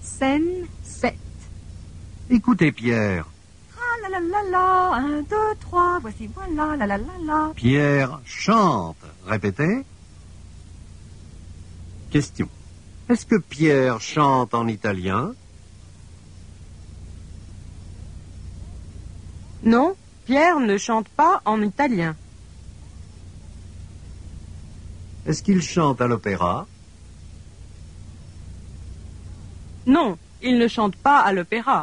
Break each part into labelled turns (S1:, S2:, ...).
S1: Scène 7.
S2: Écoutez Pierre.
S1: Ah la la la la, 1, 2, 3, voici voilà, la la la la.
S2: Pierre chante. Répétez. Question. Est-ce que Pierre chante en italien?
S3: Non, Pierre ne chante pas en italien.
S2: Est-ce qu'il chante à l'opéra?
S3: Non, il ne chante pas à l'opéra.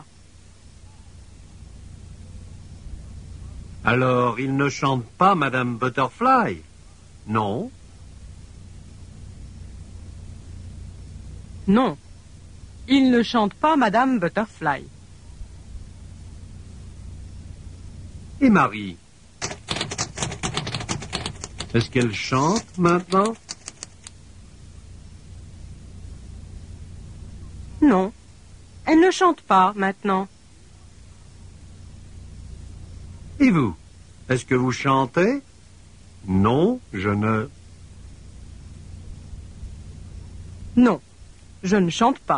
S2: Alors, il ne chante pas Madame Butterfly? Non.
S3: Non, il ne chante pas Madame Butterfly.
S2: Et Marie? Est-ce qu'elle chante maintenant?
S3: Non, elle ne chante pas maintenant.
S2: Et vous? Est-ce que vous chantez? Non, je ne...
S3: Non, je ne chante pas.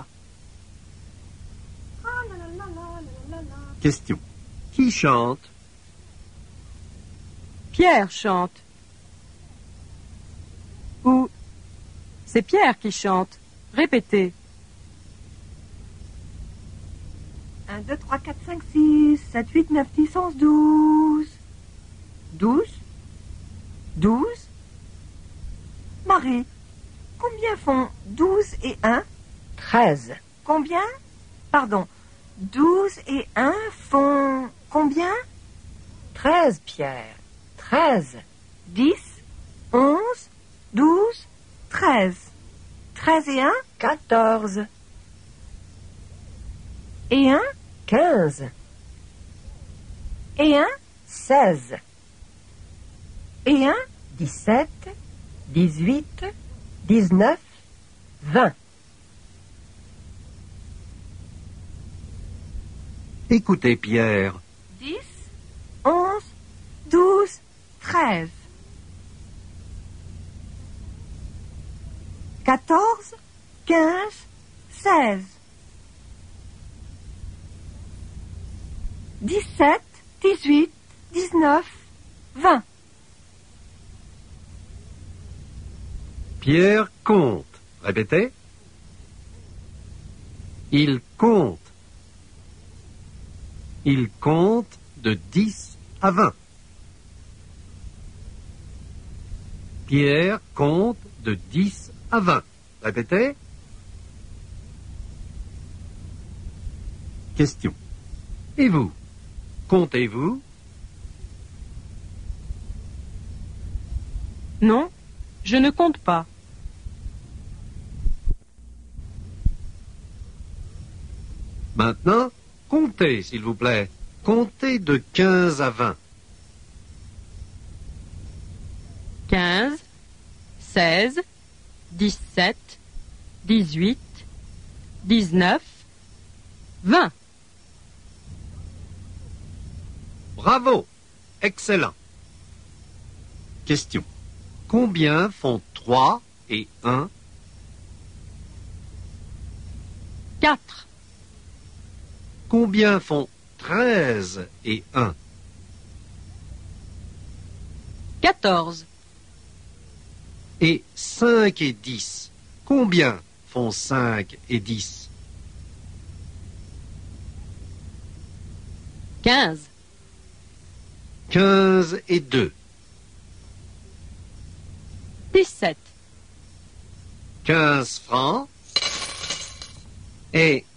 S1: Ah la la la la la la la.
S2: Question. Qui chante?
S3: Pierre chante. Ou c'est Pierre qui chante. Répétez.
S1: 1, 2, 3, 4, 5, 6, 7, 8, 9, 10, 11, 12. 12? 12? Marie, combien font 12 et 1?
S4: 13.
S1: Combien? Pardon. 12 et 1 font combien?
S4: 13, Pierre. 13.
S1: 10, 11, 12, 13. 13 et 1?
S4: 14.
S1: Et 1?
S4: 15.
S1: Et 1?
S4: 16.
S1: Et 1?
S4: 17. 18. 19. 20.
S2: Écoutez Pierre.
S1: 10, 11, 12, 13. 14, 15, 16. 17, 18, 19, 20.
S2: Pierre compte. Répétez. Il compte. Il compte de 10 à 20. Pierre compte de 10 à 20. Répétez. Question. Et vous? Comptez-vous?
S3: Non, je ne compte pas.
S2: Maintenant, comptez, s'il vous plaît. Comptez de 15 à 20.
S3: 15, 16, 17, 18, 19, 20.
S2: Bravo! Excellent. Question. Combien font 3 et 1?
S3: 4,
S2: Combien font 13 et 1?
S3: 14,
S2: Et 5 et 10? Combien font 5 et 10?
S3: 15,
S2: 15 et 2?
S3: 17,
S2: 15 francs. Et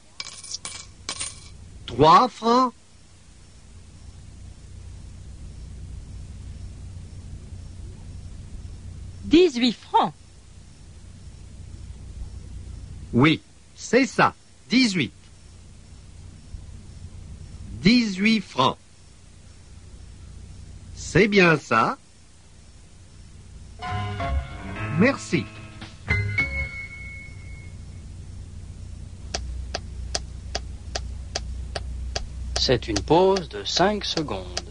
S2: 3 francs?
S3: 18 francs.
S2: Oui, c'est ça. 18. 18 francs. C'est bien ça. Merci.
S5: C'est une pause de 5 secondes.